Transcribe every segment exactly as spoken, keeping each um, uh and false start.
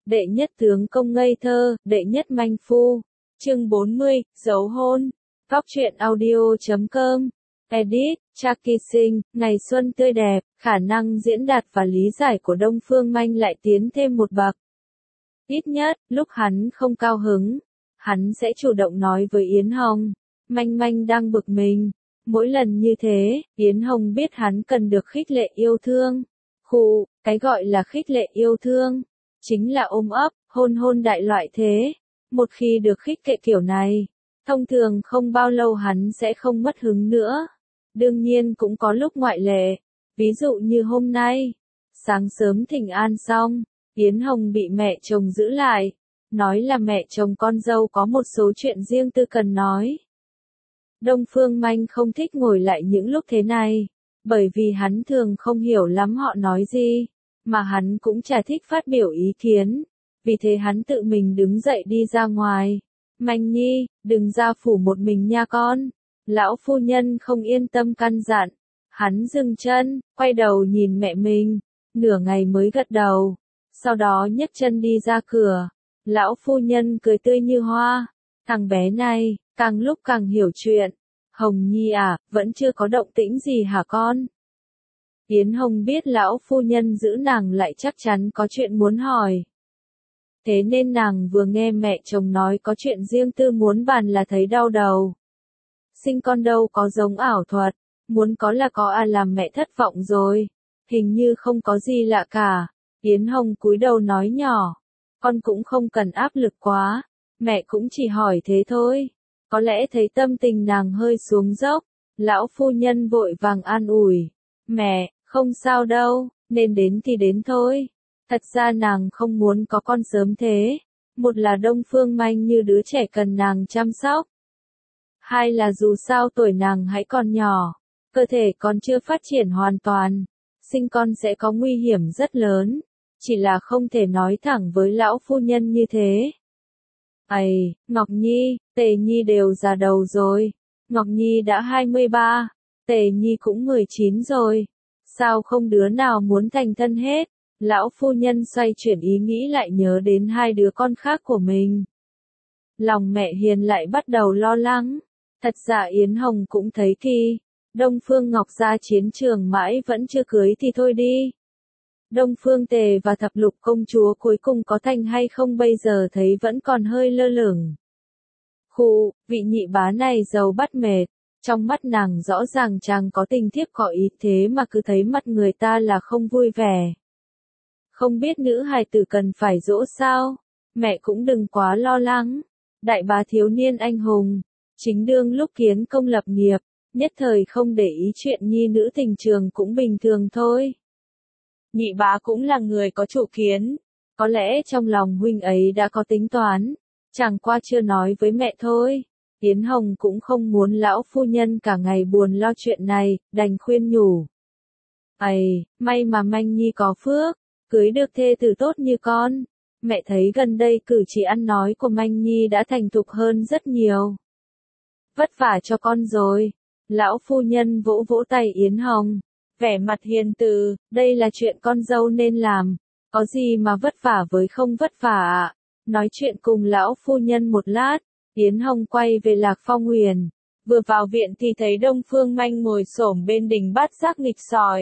đệ nhất tướng công ngây thơ, đệ nhất manh phu. Chương bốn mươi, dấu hôn. Góc truyện audio chấm com. Edit, Chucky Sinh, ngày xuân tươi đẹp, khả năng diễn đạt và lý giải của Đông Phương Manh lại tiến thêm một bậc. Ít nhất, lúc hắn không cao hứng, hắn sẽ chủ động nói với Yến Hồng. Manh Manh đang bực mình. Mỗi lần như thế, Yến Hồng biết hắn cần được khích lệ yêu thương. Khụ, cái gọi là khích lệ yêu thương, chính là ôm ấp, hôn hôn đại loại thế. Một khi được khích lệ kiểu này, thông thường không bao lâu hắn sẽ không mất hứng nữa. Đương nhiên cũng có lúc ngoại lệ, ví dụ như hôm nay, sáng sớm thỉnh an xong, Yến Hồng bị mẹ chồng giữ lại, nói là mẹ chồng con dâu có một số chuyện riêng tư cần nói. Đông Phương Manh không thích ngồi lại những lúc thế này, bởi vì hắn thường không hiểu lắm họ nói gì, mà hắn cũng chả thích phát biểu ý kiến, vì thế hắn tự mình đứng dậy đi ra ngoài. Manh Nhi, đừng ra phủ một mình nha con. Lão phu nhân không yên tâm căn dặn. Hắn dừng chân, quay đầu nhìn mẹ mình, nửa ngày mới gật đầu, sau đó nhấc chân đi ra cửa. Lão phu nhân cười tươi như hoa, thằng bé này, càng lúc càng hiểu chuyện. Hồng Nhi à, vẫn chưa có động tĩnh gì hả con? Yến Hồng biết lão phu nhân giữ nàng lại chắc chắn có chuyện muốn hỏi. Thế nên nàng vừa nghe mẹ chồng nói có chuyện riêng tư muốn bàn là thấy đau đầu. Sinh con đâu có giống ảo thuật, muốn có là có à, làm mẹ thất vọng rồi. Hình như không có gì lạ cả. Yến Hồng cúi đầu nói nhỏ, con cũng không cần áp lực quá, mẹ cũng chỉ hỏi thế thôi. Có lẽ thấy tâm tình nàng hơi xuống dốc, lão phu nhân vội vàng an ủi, mẹ, không sao đâu, nên đến thì đến thôi. Thật ra nàng không muốn có con sớm thế, một là Đông Phương Manh như đứa trẻ cần nàng chăm sóc, hai là dù sao tuổi nàng hãy còn nhỏ, cơ thể còn chưa phát triển hoàn toàn, sinh con sẽ có nguy hiểm rất lớn, chỉ là không thể nói thẳng với lão phu nhân như thế. Ây, Ngọc Nhi, Tề Nhi đều già đầu rồi, Ngọc Nhi đã hai mươi ba, Tề Nhi cũng mười chín rồi, sao không đứa nào muốn thành thân hết? Lão phu nhân xoay chuyển ý nghĩ lại nhớ đến hai đứa con khác của mình. Lòng mẹ hiền lại bắt đầu lo lắng. Thật ra Yến Hồng cũng thấy kỳ. Đông Phương Ngọc ra chiến trường mãi vẫn chưa cưới thì thôi đi. Đông Phương Tề và Thập Lục công chúa cuối cùng có thành hay không bây giờ thấy vẫn còn hơi lơ lửng. Khụ, vị nhị bá này giàu bắt mệt. Trong mắt nàng rõ ràng chàng có tình thiếp có ý thế mà cứ thấy mặt người ta là không vui vẻ. Không biết nữ hài tử cần phải dỗ sao? Mẹ cũng đừng quá lo lắng. Đại bá thiếu niên anh hùng, chính đương lúc kiến công lập nghiệp, nhất thời không để ý chuyện nhi nữ tình trường cũng bình thường thôi. Nhị bá cũng là người có chủ kiến, có lẽ trong lòng huynh ấy đã có tính toán, chẳng qua chưa nói với mẹ thôi. Yến Hồng cũng không muốn lão phu nhân cả ngày buồn lo chuyện này, đành khuyên nhủ. Ây, may mà Manh Nhi có phước, cưới được thê tử tốt như con. Mẹ thấy gần đây cử chỉ ăn nói của Manh Nhi đã thành thục hơn rất nhiều. Vất vả cho con rồi. Lão phu nhân vỗ vỗ tay Yến Hồng, vẻ mặt hiền từ, đây là chuyện con dâu nên làm, có gì mà vất vả với không vất vả ạ. Nói chuyện cùng lão phu nhân một lát, Yến Hồng quay về Lạc Phong Huyền, vừa vào viện thì thấy Đông Phương Manh ngồi xổm bên đỉnh bát giác nghịch sòi.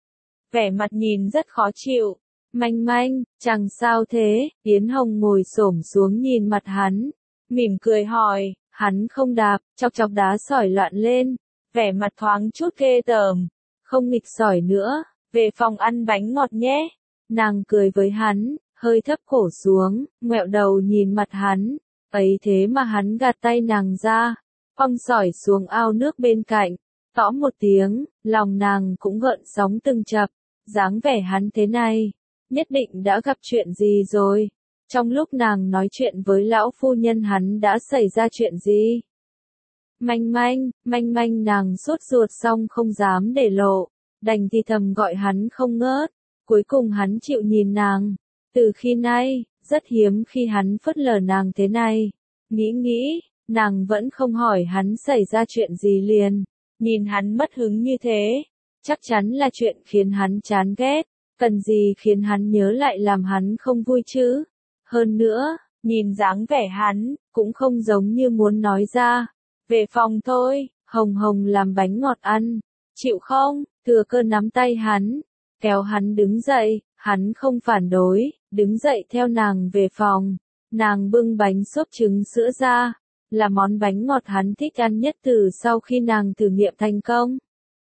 Vẻ mặt nhìn rất khó chịu. Manh Manh, chẳng sao thế? Yến Hồng ngồi xổm xuống nhìn mặt hắn, mỉm cười hỏi, hắn không đạp, chọc chọc đá sỏi loạn lên, vẻ mặt thoáng chút ghê tởm, không nghịch sỏi nữa, về phòng ăn bánh ngọt nhé. Nàng cười với hắn, hơi thấp cổ xuống, ngoẹo đầu nhìn mặt hắn, ấy thế mà hắn gạt tay nàng ra, quăng sỏi xuống ao nước bên cạnh, tõ một tiếng, lòng nàng cũng gợn sóng từng chập, dáng vẻ hắn thế này, nhất định đã gặp chuyện gì rồi. Trong lúc nàng nói chuyện với lão phu nhân hắn đã xảy ra chuyện gì? Manh Manh, Manh Manh nàng sốt ruột xong không dám để lộ, đành thì thầm gọi hắn không ngớt, cuối cùng hắn chịu nhìn nàng. Từ khi nay, rất hiếm khi hắn phớt lờ nàng thế này. Nghĩ nghĩ, nàng vẫn không hỏi hắn xảy ra chuyện gì liền. Nhìn hắn mất hứng như thế, chắc chắn là chuyện khiến hắn chán ghét, cần gì khiến hắn nhớ lại làm hắn không vui chứ. Hơn nữa, nhìn dáng vẻ hắn, cũng không giống như muốn nói ra. Về phòng thôi, Hồng Hồng làm bánh ngọt ăn. Chịu không? Thừa Cơ nắm tay hắn, kéo hắn đứng dậy, hắn không phản đối, đứng dậy theo nàng về phòng. Nàng bưng bánh xốp trứng sữa ra, là món bánh ngọt hắn thích ăn nhất từ sau khi nàng thử nghiệm thành công.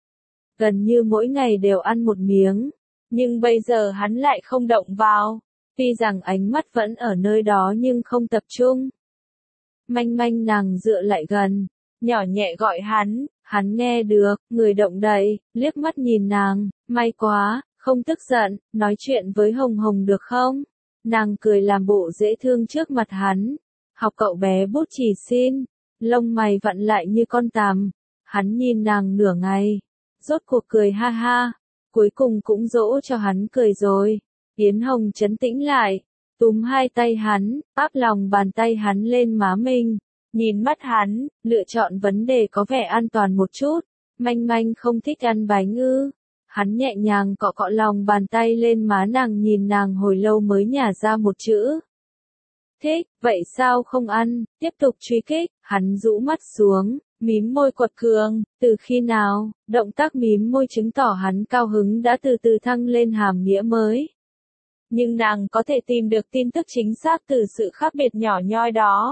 Gần như mỗi ngày đều ăn một miếng, nhưng bây giờ hắn lại không động vào, tuy rằng ánh mắt vẫn ở nơi đó nhưng không tập trung. Manh manh nàng dựa lại gần, nhỏ nhẹ gọi hắn, hắn nghe được, người động đậy, liếc mắt nhìn nàng, may quá, không tức giận, nói chuyện với Hồng Hồng được không? Nàng cười làm bộ dễ thương trước mặt hắn, học cậu bé bút chì xin, lông mày vặn lại như con tằm, hắn nhìn nàng nửa ngày, rốt cuộc cười ha ha, cuối cùng cũng dỗ cho hắn cười rồi. Yến Hồng trấn tĩnh lại, túm hai tay hắn, áp lòng bàn tay hắn lên má mình, nhìn mắt hắn, lựa chọn vấn đề có vẻ an toàn một chút. Manh manh không thích ăn bánh ư? Hắn nhẹ nhàng cọ cọ lòng bàn tay lên má nàng, nhìn nàng hồi lâu mới nhả ra một chữ. Thích, vậy sao không ăn? Tiếp tục truy kích, hắn rũ mắt xuống, mím môi quật cường, từ khi nào? Động tác mím môi chứng tỏ hắn cao hứng đã từ từ thăng lên hàm nghĩa mới. Nhưng nàng có thể tìm được tin tức chính xác từ sự khác biệt nhỏ nhoi đó.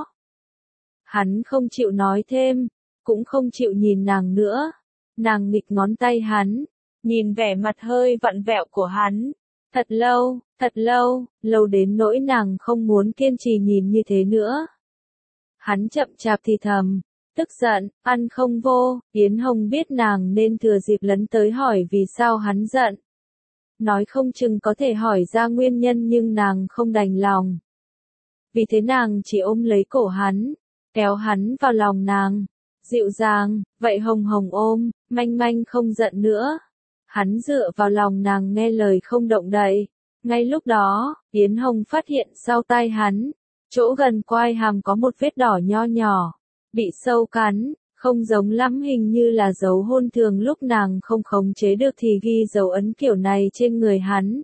Hắn không chịu nói thêm, cũng không chịu nhìn nàng nữa. Nàng nghịch ngón tay hắn, nhìn vẻ mặt hơi vặn vẹo của hắn. Thật lâu, thật lâu, lâu đến nỗi nàng không muốn kiên trì nhìn như thế nữa. Hắn chậm chạp thì thầm, tức giận, ăn không vô. Yến Hồng biết nàng nên thừa dịp lấn tới hỏi vì sao hắn giận. Nói không chừng có thể hỏi ra nguyên nhân nhưng nàng không đành lòng. Vì thế nàng chỉ ôm lấy cổ hắn, kéo hắn vào lòng nàng, dịu dàng, vậy Hồng Hồng ôm, manh manh không giận nữa. Hắn dựa vào lòng nàng nghe lời không động đậy. Ngay lúc đó, Yến Hồng phát hiện sau tai hắn, chỗ gần quai hàm có một vết đỏ nho nhỏ, bị sâu cắn, không giống lắm, hình như là dấu hôn thường lúc nàng không khống chế được thì ghi dấu ấn kiểu này trên người hắn.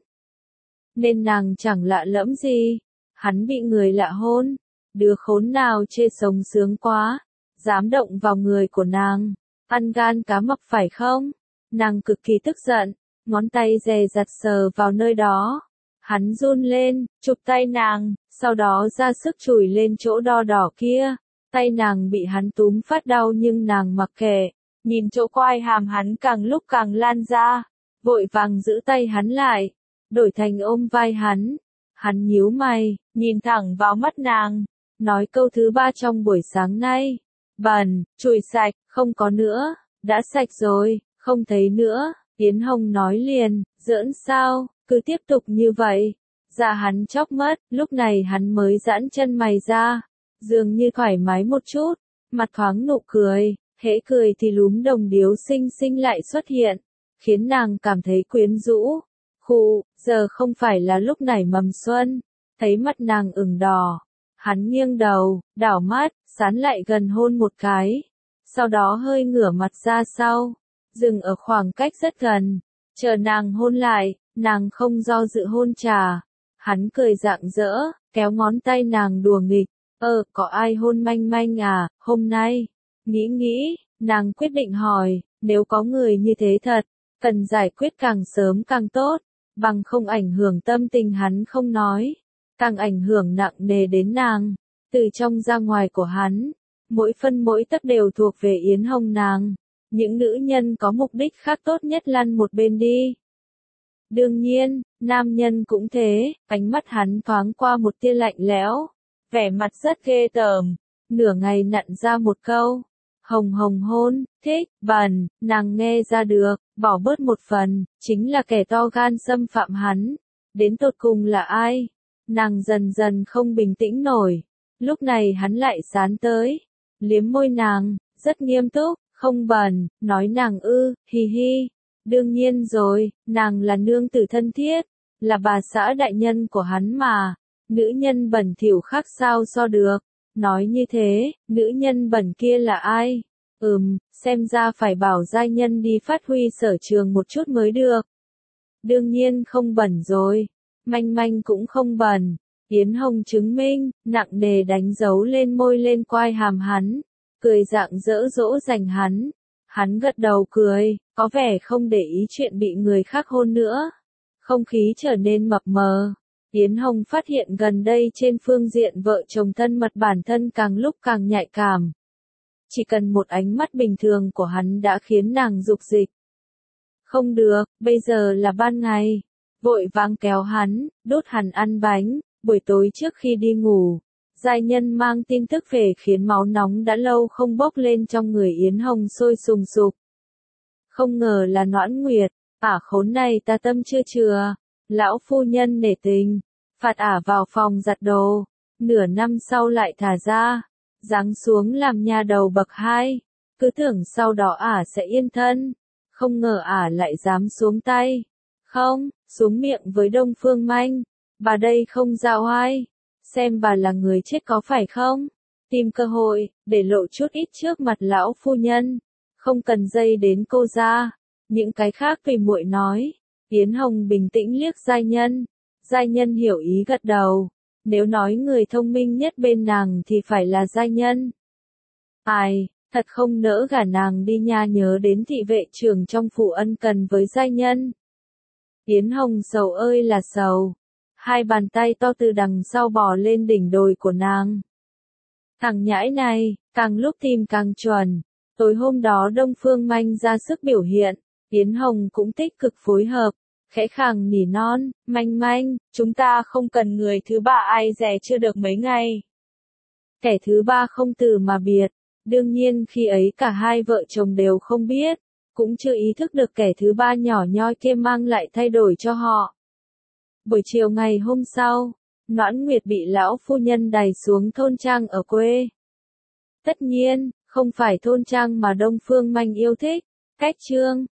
Nên nàng chẳng lạ lẫm gì, hắn bị người lạ hôn, đứa khốn nào chê sống sướng quá, dám động vào người của nàng, ăn gan cá mập phải không? Nàng cực kỳ tức giận, ngón tay dè dặt sờ vào nơi đó. Hắn run lên, chụp tay nàng, sau đó ra sức chùi lên chỗ đo đỏ kia. Tay nàng bị hắn túm phát đau nhưng nàng mặc kệ, nhìn chỗ quai hàm hắn càng lúc càng lan ra, vội vàng giữ tay hắn lại, đổi thành ôm vai hắn. Hắn nhíu mày, nhìn thẳng vào mắt nàng, nói câu thứ ba trong buổi sáng nay. Bẩn, chùi sạch, không có nữa, đã sạch rồi, không thấy nữa. Yến Hồng nói liền, giỡn sao, cứ tiếp tục như vậy. Da hắn chóc mất, lúc này hắn mới giãn chân mày ra, dường như thoải mái một chút, mặt thoáng nụ cười, hễ cười thì lúm đồng điếu xinh xinh lại xuất hiện, khiến nàng cảm thấy quyến rũ. Khụ, giờ không phải là lúc nảy mầm xuân. Thấy mắt nàng ửng đỏ, hắn nghiêng đầu, đảo mắt, sán lại gần hôn một cái, sau đó hơi ngửa mặt ra sau, dừng ở khoảng cách rất gần, chờ nàng hôn lại. Nàng không do dự hôn trả. Hắn cười rạng rỡ, kéo ngón tay nàng đùa nghịch. Ơ, có ai hôn manh manh à, hôm nay? Nghĩ nghĩ, nàng quyết định hỏi, nếu có người như thế thật, cần giải quyết càng sớm càng tốt, bằng không ảnh hưởng tâm tình hắn không nói, càng ảnh hưởng nặng nề đến nàng. Từ trong ra ngoài của hắn, mỗi phân mỗi tấc đều thuộc về Yến Hồng nàng. Những nữ nhân có mục đích khác tốt nhất lăn một bên đi. Đương nhiên, nam nhân cũng thế. Ánh mắt hắn thoáng qua một tia lạnh lẽo, vẻ mặt rất ghê tởm, nửa ngày nặn ra một câu. Hồng Hồng hôn, thích, bẩn, nàng nghe ra được, bỏ bớt một phần, chính là kẻ to gan xâm phạm hắn. Đến tột cùng là ai? Nàng dần dần không bình tĩnh nổi. Lúc này hắn lại sán tới, liếm môi nàng, rất nghiêm túc, không bẩn, nói nàng ư, hi hi. Đương nhiên rồi, nàng là nương tử thân thiết, là bà xã đại nhân của hắn mà. Nữ nhân bẩn thỉu khác sao so được. Nói như thế, nữ nhân bẩn kia là ai? Ừm, xem ra phải bảo giai nhân đi phát huy sở trường một chút mới được. Đương nhiên không bẩn rồi. Manh manh cũng không bẩn. Yến Hồng chứng minh, nặng nề đánh dấu lên môi lên quai hàm hắn, cười rạng rỡ dỗ dành hắn. Hắn gật đầu cười, có vẻ không để ý chuyện bị người khác hôn nữa. Không khí trở nên mập mờ. Yến Hồng phát hiện gần đây trên phương diện vợ chồng thân mật bản thân càng lúc càng nhạy cảm. Chỉ cần một ánh mắt bình thường của hắn đã khiến nàng dục dịch. Không được, bây giờ là ban ngày. Vội vàng kéo hắn, đốt hắn ăn bánh, buổi tối trước khi đi ngủ. Giai nhân mang tin tức về khiến máu nóng đã lâu không bốc lên trong người Yến Hồng sôi sùng sục. Không ngờ là Noãn Nguyệt, ả khốn này ta tâm chưa chừa. Lão phu nhân nể tình, phạt ả vào phòng giặt đồ, nửa năm sau lại thả ra, giáng xuống làm nhà đầu bậc hai, cứ tưởng sau đó ả sẽ yên thân, không ngờ ả lại dám xuống tay, không, xuống miệng với Đông Phương Manh, bà đây không giao oai, xem bà là người chết có phải không, tìm cơ hội, để lộ chút ít trước mặt lão phu nhân, không cần dây đến cô ra, những cái khác tùy muội nói. Yến Hồng bình tĩnh liếc giai nhân, giai nhân hiểu ý gật đầu, nếu nói người thông minh nhất bên nàng thì phải là giai nhân. Ai, thật không nỡ gả nàng đi nha, nhớ đến thị vệ trưởng trong phủ ân cần với giai nhân. Yến Hồng sầu ơi là sầu, hai bàn tay to từ đằng sau bò lên đỉnh đồi của nàng. Thằng nhãi này, càng lúc tìm càng chuẩn, tối hôm đó Đông Phương Manh ra sức biểu hiện, Yến Hồng cũng tích cực phối hợp. Khẽ khàng nỉ non, Manh Manh, chúng ta không cần người thứ ba ai dè chưa được mấy ngày. Kẻ thứ ba không từ mà biệt, đương nhiên khi ấy cả hai vợ chồng đều không biết, cũng chưa ý thức được kẻ thứ ba nhỏ nhoi kia mang lại thay đổi cho họ. Buổi chiều ngày hôm sau, Noãn Nguyệt bị lão phu nhân đày xuống thôn trang ở quê. Tất nhiên, không phải thôn trang mà Đông Phương Manh yêu thích, cách Trương,